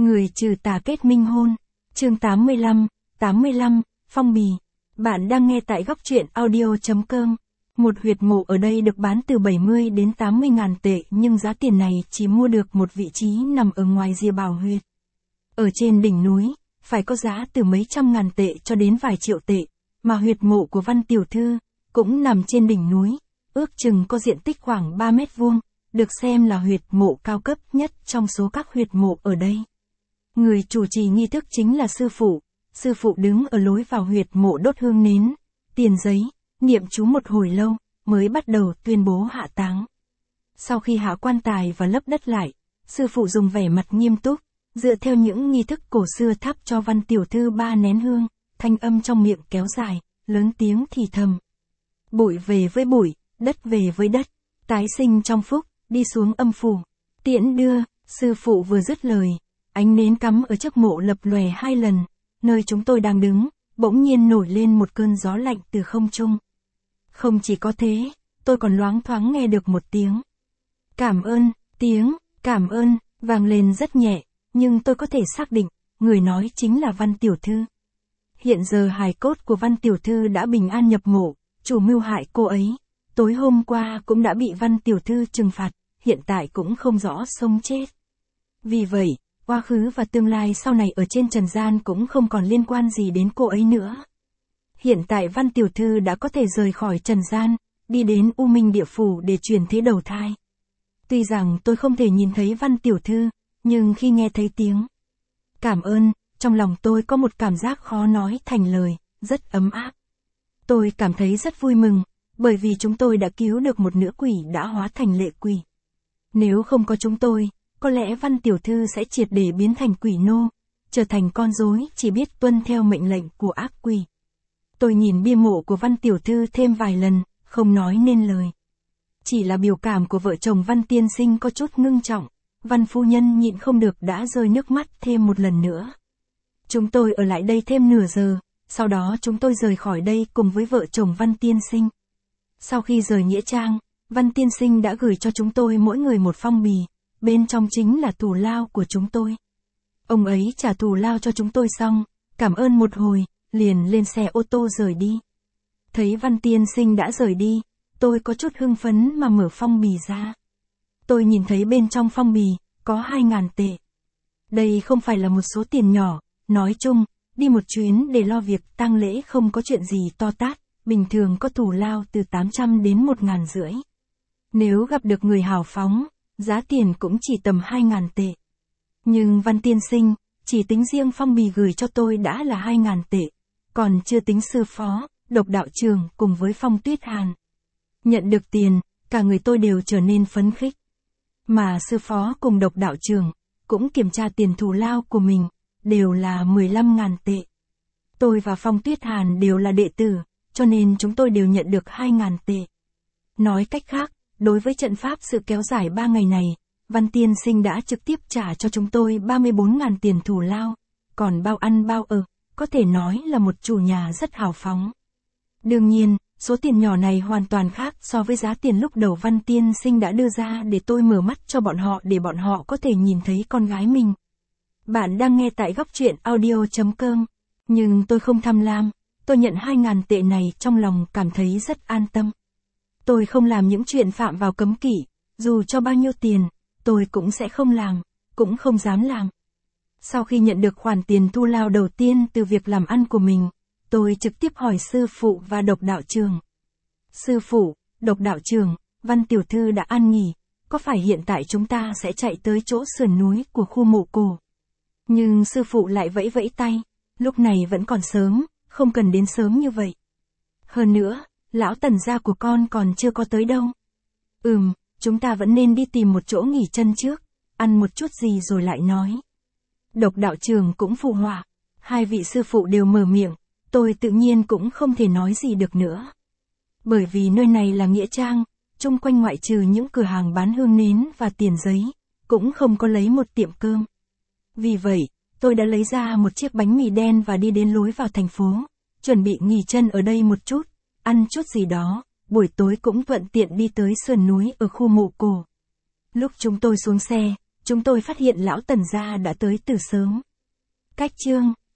Người trừ tà kết minh hôn. Chương 85, phong bì. Bạn đang nghe tại góc truyện audio.com. Một huyệt mộ ở đây được bán từ 70 đến 80 ngàn tệ, nhưng giá tiền này chỉ mua được một vị trí nằm ở ngoài rìa bảo huyệt. Ở trên đỉnh núi, phải có giá từ mấy trăm ngàn tệ cho đến vài triệu tệ, mà huyệt mộ của Văn tiểu thư cũng nằm trên đỉnh núi, ước chừng có diện tích khoảng 3 mét vuông, được xem là huyệt mộ cao cấp nhất trong số các huyệt mộ ở đây. Người chủ trì nghi thức chính là sư phụ đứng ở lối vào huyệt mộ đốt hương nến, tiền giấy, niệm chú một hồi lâu, mới bắt đầu tuyên bố hạ táng. Sau khi hạ quan tài và lấp đất lại, sư phụ dùng vẻ mặt nghiêm túc, dựa theo những nghi thức cổ xưa thắp cho Văn tiểu thư 3 nén hương, thanh âm trong miệng kéo dài, lớn tiếng thì thầm. Bụi về với bụi, đất về với đất, tái sinh trong phúc, đi xuống âm phủ. Tiễn đưa, sư phụ vừa dứt lời, ánh nến cắm ở trước mộ lập lòe 2 lần, nơi chúng tôi đang đứng, bỗng nhiên nổi lên một cơn gió lạnh từ không trung. Không chỉ có thế, tôi còn loáng thoáng nghe được một tiếng. Tiếng cảm ơn, vang lên rất nhẹ, nhưng tôi có thể xác định, người nói chính là Văn tiểu thư. Hiện giờ hài cốt của Văn tiểu thư đã bình an nhập mộ, chủ mưu hại cô ấy, tối hôm qua cũng đã bị Văn tiểu thư trừng phạt, hiện tại cũng không rõ sống chết. Vì vậy, quá khứ và tương lai sau này ở trên trần gian cũng không còn liên quan gì đến cô ấy nữa. Hiện tại Văn tiểu thư đã có thể rời khỏi trần gian, đi đến U Minh địa phủ để chuyển thế đầu thai. Tuy rằng tôi không thể nhìn thấy Văn tiểu thư, nhưng khi nghe thấy tiếng cảm ơn, trong lòng tôi có một cảm giác khó nói thành lời, rất ấm áp. Tôi cảm thấy rất vui mừng, bởi vì chúng tôi đã cứu được một nữ quỷ đã hóa thành lệ quỷ. Nếu không có chúng tôi, có lẽ Văn tiểu thư sẽ triệt để biến thành quỷ nô, trở thành con rối chỉ biết tuân theo mệnh lệnh của ác quỷ. Tôi nhìn bia mộ của Văn tiểu thư thêm vài lần, không nói nên lời. Chỉ là biểu cảm của vợ chồng Văn tiên sinh có chút ngưng trọng, Văn phu nhân nhịn không được đã rơi nước mắt thêm một lần nữa. Chúng tôi ở lại đây thêm nửa giờ, sau đó chúng tôi rời khỏi đây cùng với vợ chồng Văn tiên sinh. Sau khi rời nghĩa trang, Văn tiên sinh đã gửi cho chúng tôi mỗi người một phong bì, bên trong chính là thù lao của chúng tôi. Ông ấy trả thù lao cho chúng tôi xong, cảm ơn một hồi, liền lên xe ô tô rời đi. Thấy Văn tiên sinh đã rời đi, tôi có chút hưng phấn mà mở phong bì ra. Tôi nhìn thấy bên trong phong bì, có 2.000 tệ. Đây không phải là một số tiền nhỏ, nói chung, đi một chuyến để lo việc tang lễ không có chuyện gì to tát, bình thường có thù lao từ 800 đến 1.500. Nếu gặp được người hào phóng, giá tiền cũng chỉ tầm 2.000 tệ. Nhưng Văn tiên sinh, chỉ tính riêng phong bì gửi cho tôi đã là 2.000 tệ, còn chưa tính sư phó, Độc đạo trường cùng với Phong Tuyết Hàn. Nhận được tiền, cả người tôi đều trở nên phấn khích. Mà sư phó cùng Độc đạo trường, cũng kiểm tra tiền thù lao của mình, đều là 15.000 tệ. Tôi và Phong Tuyết Hàn đều là đệ tử, cho nên chúng tôi đều nhận được 2.000 tệ. Nói cách khác, đối với trận pháp sự kéo dài 3 ngày này, Văn tiên sinh đã trực tiếp trả cho chúng tôi 34.000 tiền thù lao, còn bao ăn bao ở, có thể nói là một chủ nhà rất hào phóng. Đương nhiên, số tiền nhỏ này hoàn toàn khác so với giá tiền lúc đầu Văn tiên sinh đã đưa ra để tôi mở mắt cho bọn họ để bọn họ có thể nhìn thấy con gái mình. Bạn đang nghe tại góc truyện audio.com, nhưng tôi không tham lam, tôi nhận 2.000 tệ này trong lòng cảm thấy rất an tâm. Tôi không làm những chuyện phạm vào cấm kỵ, dù cho bao nhiêu tiền, tôi cũng sẽ không làm, cũng không dám làm. Sau khi nhận được khoản tiền thu lao đầu tiên từ việc làm ăn của mình, tôi trực tiếp hỏi sư phụ và Độc đạo trường. Sư phụ, Độc đạo trường, Văn tiểu thư đã an nghỉ, có phải hiện tại chúng ta sẽ chạy tới chỗ sườn núi của khu mộ cổ? Nhưng sư phụ lại vẫy vẫy tay, lúc này vẫn còn sớm, không cần đến sớm như vậy. Hơn nữa, lão Tần gia của con còn chưa có tới đâu. Chúng ta vẫn nên đi tìm một chỗ nghỉ chân trước, ăn một chút gì rồi lại nói. Độc đạo trường cũng phụ họa, 2 vị sư phụ đều mở miệng, tôi tự nhiên cũng không thể nói gì được nữa. Bởi vì nơi này là nghĩa trang, chung quanh ngoại trừ những cửa hàng bán hương nến và tiền giấy, cũng không có lấy một tiệm cơm. Vì vậy, tôi đã lấy ra một chiếc bánh mì đen và đi đến lối vào thành phố, chuẩn bị nghỉ chân ở đây một chút, ăn chút gì đó, buổi tối cũng thuận tiện đi tới sườn núi ở khu mộ cổ. Lúc chúng tôi xuống xe, chúng tôi phát hiện lão Tần gia đã tới từ sớm. Cách chương